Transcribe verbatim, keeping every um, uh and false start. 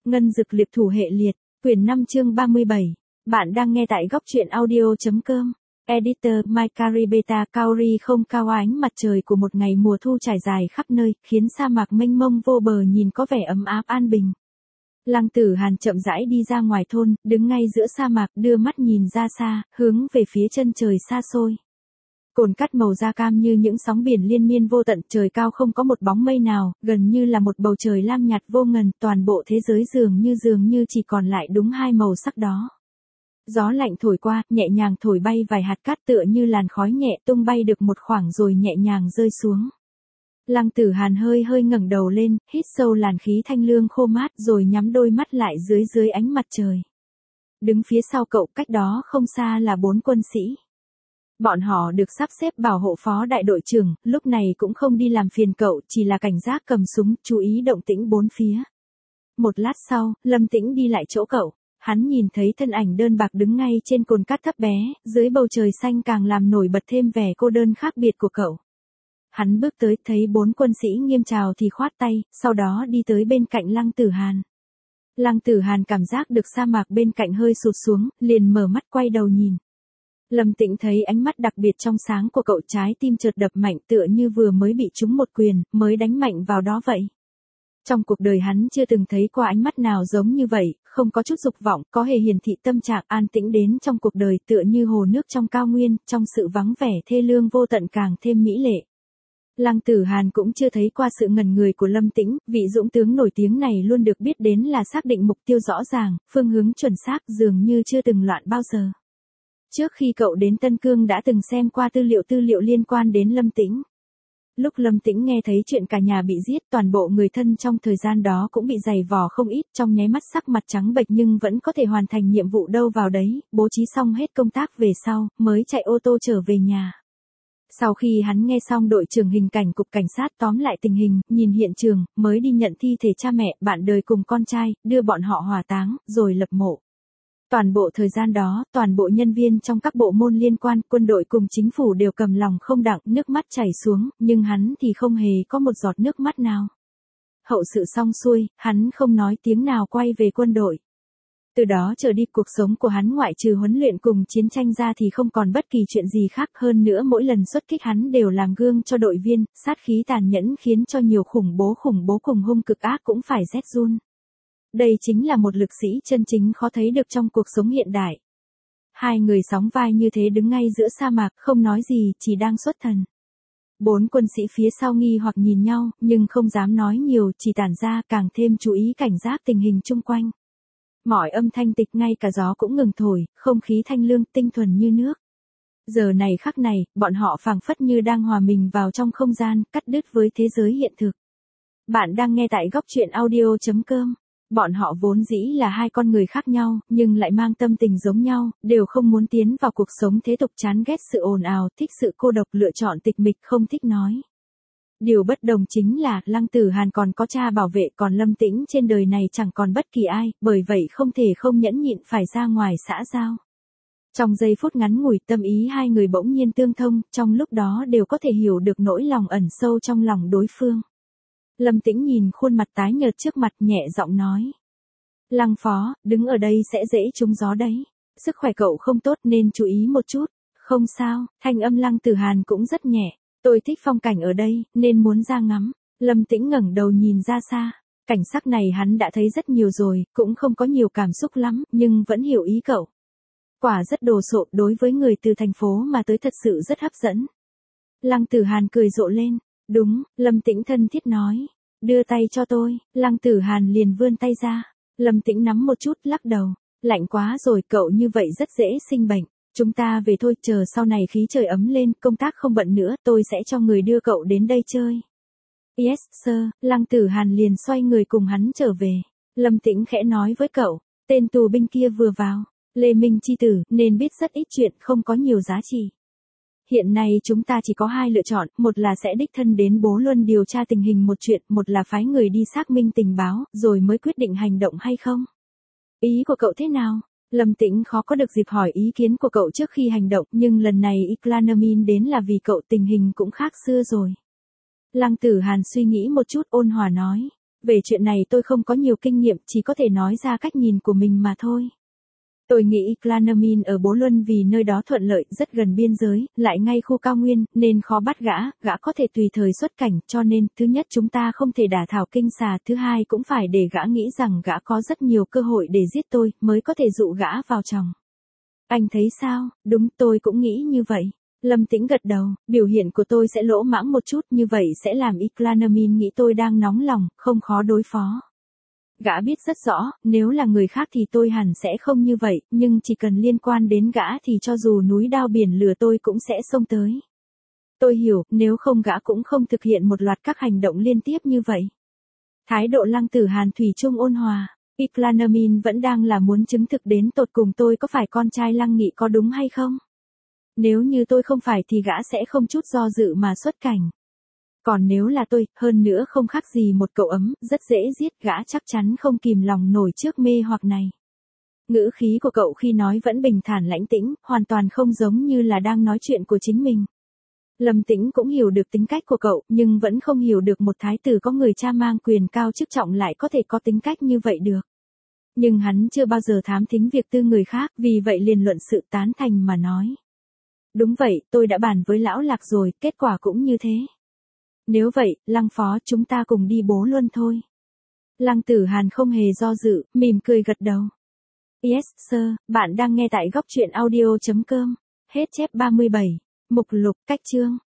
Ngân Dực Liệp Thủ Hệ Liệt, quyển năm chương ba mươi bảy. Bạn đang nghe tại góc truyện audio.com. Editor Maikari Beta Kaori không cao ánh mặt trời của một ngày mùa thu trải dài khắp nơi, khiến sa mạc mênh mông vô bờ nhìn có vẻ ấm áp an bình. Lăng Tử Hàn chậm rãi đi ra ngoài thôn, đứng ngay giữa sa mạc, đưa mắt nhìn ra xa, hướng về phía chân trời xa xôi. Cồn cát màu da cam như những sóng biển liên miên vô tận, trời cao không có một bóng mây nào, gần như là một bầu trời lam nhạt vô ngần, toàn bộ thế giới dường như dường như chỉ còn lại đúng hai màu sắc đó. Gió lạnh thổi qua, nhẹ nhàng thổi bay vài hạt cát tựa như làn khói nhẹ tung bay được một khoảng rồi nhẹ nhàng rơi xuống. Lăng Tử Hàn hơi hơi ngẩng đầu lên, hít sâu làn khí thanh lương khô mát rồi nhắm đôi mắt lại dưới dưới ánh mặt trời. Đứng phía sau cậu cách đó không xa là bốn quân sĩ. Bọn họ được sắp xếp bảo hộ phó đại đội trưởng, lúc này cũng không đi làm phiền cậu, chỉ là cảnh giác cầm súng, chú ý động tĩnh bốn phía. Một lát sau, Lâm Tĩnh đi lại chỗ cậu, hắn nhìn thấy thân ảnh đơn bạc đứng ngay trên cồn cát thấp bé, dưới bầu trời xanh càng làm nổi bật thêm vẻ cô đơn khác biệt của cậu. Hắn bước tới, thấy bốn quân sĩ nghiêm chào thì khoát tay, sau đó đi tới bên cạnh Lăng Tử Hàn. Lăng Tử Hàn cảm giác được sa mạc bên cạnh hơi sụt xuống, liền mở mắt quay đầu nhìn. Lâm Tĩnh thấy ánh mắt đặc biệt trong sáng của cậu, trái tim chợt đập mạnh tựa như vừa mới bị trúng một quyền, mới đánh mạnh vào đó vậy. Trong cuộc đời hắn chưa từng thấy qua ánh mắt nào giống như vậy, không có chút dục vọng, có hề hiển thị tâm trạng an tĩnh đến trong cuộc đời tựa như hồ nước trong cao nguyên, trong sự vắng vẻ thê lương vô tận càng thêm mỹ lệ. Lăng Tử Hàn cũng chưa thấy qua sự ngẩn người của Lâm Tĩnh, vị dũng tướng nổi tiếng này luôn được biết đến là xác định mục tiêu rõ ràng, phương hướng chuẩn xác dường như chưa từng loạn bao giờ. Trước khi cậu đến Tân Cương đã từng xem qua tư liệu tư liệu liên quan đến Lâm Tĩnh. Lúc Lâm Tĩnh nghe thấy chuyện cả nhà bị giết, toàn bộ người thân trong thời gian đó cũng bị dày vò không ít, trong nháy mắt sắc mặt trắng bệch nhưng vẫn có thể hoàn thành nhiệm vụ đâu vào đấy, bố trí xong hết công tác về sau, mới chạy ô tô trở về nhà. Sau khi hắn nghe xong đội trưởng hình cảnh cục cảnh sát tóm lại tình hình, nhìn hiện trường, mới đi nhận thi thể cha mẹ, bạn đời cùng con trai, đưa bọn họ hỏa táng, rồi lập mộ. Toàn bộ thời gian đó, toàn bộ nhân viên trong các bộ môn liên quan, quân đội cùng chính phủ đều cầm lòng không đặng, nước mắt chảy xuống, nhưng hắn thì không hề có một giọt nước mắt nào. Hậu sự xong xuôi, hắn không nói tiếng nào quay về quân đội. Từ đó trở đi cuộc sống của hắn ngoại trừ huấn luyện cùng chiến tranh ra thì không còn bất kỳ chuyện gì khác, hơn nữa mỗi lần xuất kích hắn đều làm gương cho đội viên, sát khí tàn nhẫn khiến cho nhiều khủng bố khủng bố cùng hung cực ác cũng phải rét run. Đây chính là một lực sĩ chân chính khó thấy được trong cuộc sống hiện đại. Hai người sóng vai như thế đứng ngay giữa sa mạc, không nói gì, chỉ đang xuất thần. Bốn quân sĩ phía sau nghi hoặc nhìn nhau, nhưng không dám nói nhiều, chỉ tản ra, càng thêm chú ý cảnh giác tình hình chung quanh. Mọi âm thanh tịch, ngay cả gió cũng ngừng thổi, không khí thanh lương, tinh thuần như nước. Giờ này khắc này, bọn họ phảng phất như đang hòa mình vào trong không gian, cắt đứt với thế giới hiện thực. Bạn đang nghe tại góc truyện audio.com. Bọn họ vốn dĩ là hai con người khác nhau, nhưng lại mang tâm tình giống nhau, đều không muốn tiến vào cuộc sống thế tục, chán ghét sự ồn ào, thích sự cô độc, lựa chọn tịch mịch, không thích nói. Điều bất đồng chính là, Lăng Tử Hàn còn có cha bảo vệ, còn Lâm Tĩnh trên đời này chẳng còn bất kỳ ai, bởi vậy không thể không nhẫn nhịn phải ra ngoài xã giao. Trong giây phút ngắn ngủi, tâm ý hai người bỗng nhiên tương thông, trong lúc đó đều có thể hiểu được nỗi lòng ẩn sâu trong lòng đối phương. Lâm Tĩnh nhìn khuôn mặt tái nhợt trước mặt, nhẹ giọng nói. Lăng phó, đứng ở đây sẽ dễ trúng gió đấy. Sức khỏe cậu không tốt nên chú ý một chút. Không sao, thanh âm Lăng Tử Hàn cũng rất nhẹ. Tôi thích phong cảnh ở đây, nên muốn ra ngắm. Lâm Tĩnh ngẩng đầu nhìn ra xa. Cảnh sắc này hắn đã thấy rất nhiều rồi, cũng không có nhiều cảm xúc lắm, nhưng vẫn hiểu ý cậu. Quả rất đồ sộ, đối với người từ thành phố mà tới thật sự rất hấp dẫn. Lăng Tử Hàn cười rộ lên. Đúng, Lâm Tĩnh thân thiết nói. Đưa tay cho tôi, Lăng Tử Hàn liền vươn tay ra. Lâm Tĩnh nắm một chút, lắc đầu. Lạnh quá rồi, cậu như vậy rất dễ sinh bệnh. Chúng ta về thôi, chờ sau này khí trời ấm lên, công tác không bận nữa, tôi sẽ cho người đưa cậu đến đây chơi. Yes, sir, Lăng Tử Hàn liền xoay người cùng hắn trở về. Lâm Tĩnh khẽ nói với cậu, tên tù binh kia vừa vào, Lê Minh chi tử, nên biết rất ít chuyện, không có nhiều giá trị. Hiện nay chúng ta chỉ có hai lựa chọn, một là sẽ đích thân đến Bố Luân điều tra tình hình một chuyện, một là phái người đi xác minh tình báo, rồi mới quyết định hành động hay không. Ý của cậu thế nào? Lâm Tĩnh khó có được dịp hỏi ý kiến của cậu trước khi hành động, nhưng lần này Iclanamin đến là vì cậu, tình hình cũng khác xưa rồi. Lăng Tử Hàn suy nghĩ một chút, ôn hòa nói. Về chuyện này tôi không có nhiều kinh nghiệm, chỉ có thể nói ra cách nhìn của mình mà thôi. Tôi nghĩ Clanamin ở Bố Luân vì nơi đó thuận lợi, rất gần biên giới, lại ngay khu cao nguyên, nên khó bắt gã, gã có thể tùy thời xuất cảnh, cho nên, thứ nhất chúng ta không thể đả thảo kinh xà, thứ hai cũng phải để gã nghĩ rằng gã có rất nhiều cơ hội để giết tôi, mới có thể dụ gã vào chồng. Anh thấy sao? Đúng, tôi cũng nghĩ như vậy. Lâm Tĩnh gật đầu, biểu hiện của tôi sẽ lỗ mãng một chút, như vậy sẽ làm Clanamin nghĩ tôi đang nóng lòng, không khó đối phó. Gã biết rất rõ, nếu là người khác thì tôi hẳn sẽ không như vậy, nhưng chỉ cần liên quan đến gã thì cho dù núi đao biển lửa tôi cũng sẽ xông tới. Tôi hiểu, nếu không gã cũng không thực hiện một loạt các hành động liên tiếp như vậy. Thái độ Lăng Tử Hàn thủy chung ôn hòa, Clanamin vẫn đang là muốn chứng thực đến tột cùng tôi có phải con trai Lăng Nghị có đúng hay không. Nếu như tôi không phải thì gã sẽ không chút do dự mà xuất cảnh. Còn nếu là tôi, hơn nữa không khác gì một cậu ấm, rất dễ giết, gã chắc chắn không kìm lòng nổi trước mê hoặc này. Ngữ khí của cậu khi nói vẫn bình thản lãnh tĩnh, hoàn toàn không giống như là đang nói chuyện của chính mình. Lâm Tĩnh cũng hiểu được tính cách của cậu, nhưng vẫn không hiểu được một thái tử có người cha mang quyền cao chức trọng lại có thể có tính cách như vậy được. Nhưng hắn chưa bao giờ thám thính việc tư người khác, vì vậy liền luận sự tán thành mà nói. Đúng vậy, tôi đã bàn với lão Lạc rồi, kết quả cũng như thế. Nếu vậy, Lăng phó, chúng ta cùng đi Bố Luân thôi. Lăng Tử Hàn không hề do dự, mỉm cười gật đầu. Yes, sir, bạn đang nghe tại góc truyện audio chấm com. Hết chép ba mươi bảy. Mục lục, cách chương.